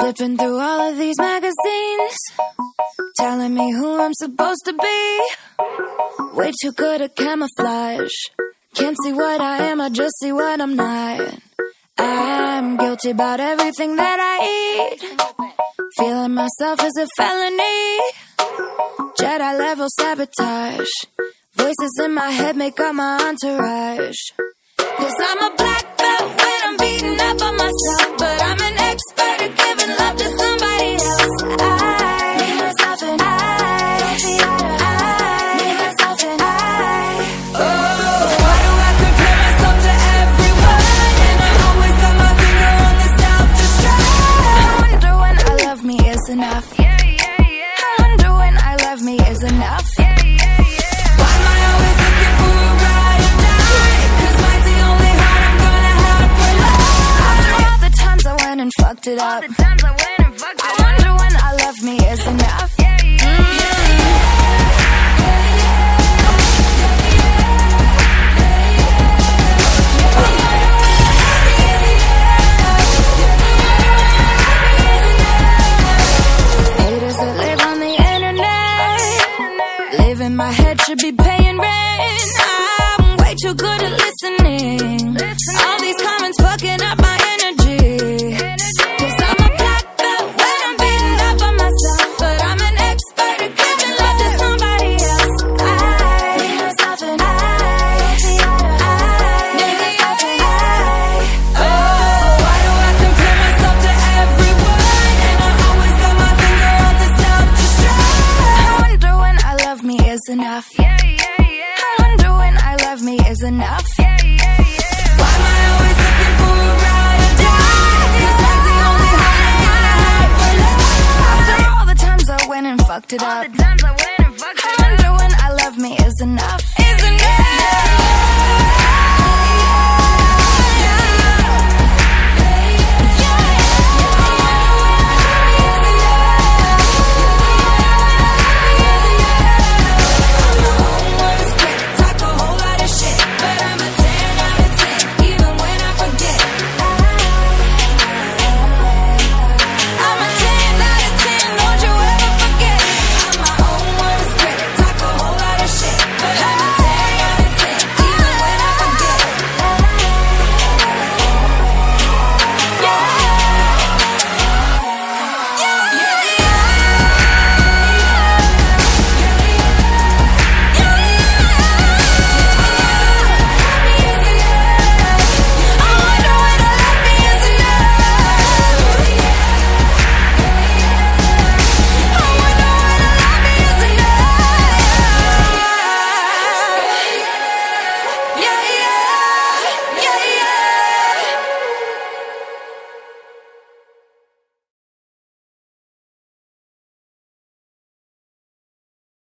Flipping through all of these magazines, telling me who I'm supposed to be. Way too good at camouflage. Can't see what I am, I just see what I'm not. I'm guilty about everything that I eat. Feeling myself is a felony. Jedi level sabotage. Voices in my head make up my entourage. 'Cause I'm a black belt when I'm beating up on myself, but I'm an expert at giving love to somebody else. I need myself and I don't see eye to eye. Need myself and I. Oh, why do I compare myself to everyone? And I always got my finger on the self-destruct. I wonder when I love me is enough. I wonder when I love me is enough. Why am I always looking for a ride or die? 'Cause mine's the only heart I'm gonna have for life. After all the times I went and fucked it up, I wonder when I love me is enough. Haters that live on the internet, live in my head, should be paying rent. I'm way too good at listening. All these comments fucking up my energy. 'Cause I'm a black belt when I'm beating up on myself, but I'm an expert at giving love to somebody else. I need myself and I don't see eye to eye. Need myself and I. Oh, why do I compare myself to everyone? And I always got my finger on the self-destruct. I wonder when I love me is enough. I wonder when I love me is enough. Why am I always looking for a ride or die? 'Cause that's the only heart I'm gonna have for life. After all the times I went and fucked it up, I wonder when I love me is enough.